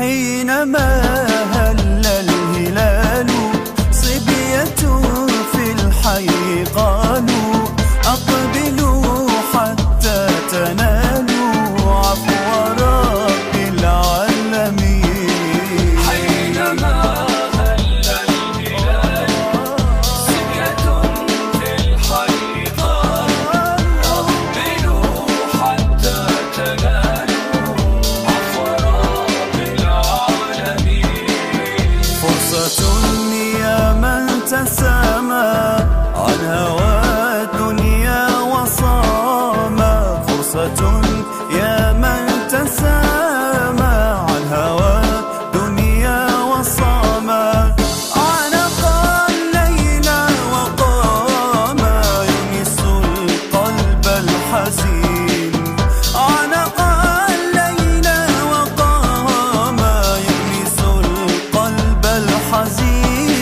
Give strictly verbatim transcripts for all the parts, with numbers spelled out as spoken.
حينما هل الهلال صبية في الحي قالوا أقبلوا حتى تنالوا عفو رب العالمين. حينما هل الهلال صبية في الحي قالوا أقبلوا حتى تنالوا عفو رب العالمين. فرصة يا من تسامى عن هوى الدنيا وصامى، فرصة يا من تسامى عن هوى الدنيا وصامى، عانق الليل وقام يونس القلب الحزين، عانق الليل وقام يونس القلب الحزين.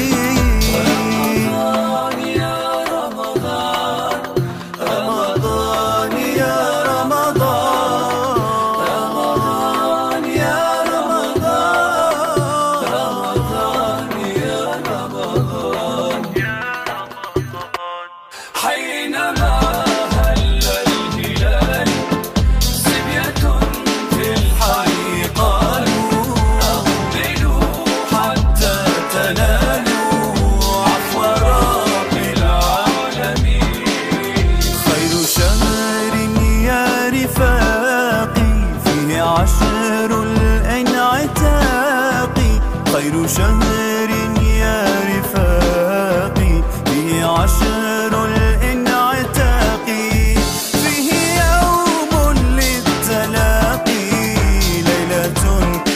حينما هل الهلال صبية في الحي قالوا أقبلوا حتى تنالوا عفو رب العالمين. خير شهر يا رفاقي فيه عشر الانعتاق، خير شهر يا رفاقي فيه عشر الانعتاق، فيه يوم للتلاقي ليلة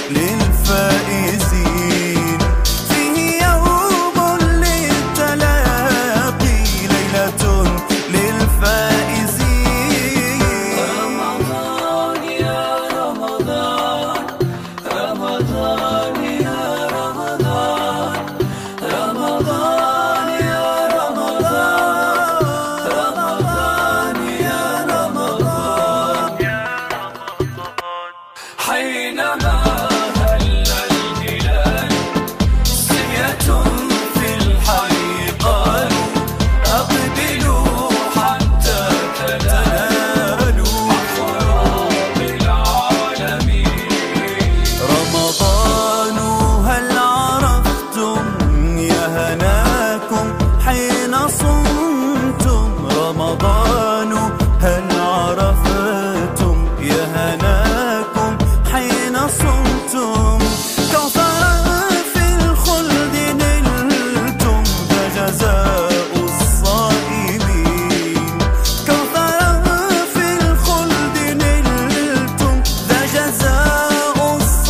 للفائزين، فيه يوم للتلاقي ليلة للفائزين. رمضان يا رمضان رمضان يا رمضان رمضان يا رمضان رمضان يا رمضان. حينما هل الهلال صبية في الحي قالوا أقبلوا حتى تنالوا عفو رب العالمين. رمضان هل عرفتم يا هناكم حين صمتم، رمضان هل عرفتم يا هناكم حين صمتم، كوثرا في الخلد نلتم ذا جزاء الصائمين، كوثرا في الخلد نلتم ذا جزاء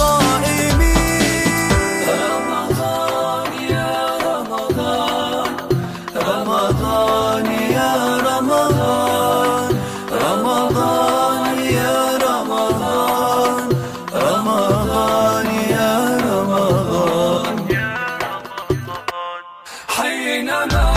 الصائمين. رمضان يا رمضان رمضان يا رمضان رمضان يا رمضان رمضان يا رمضان. حينما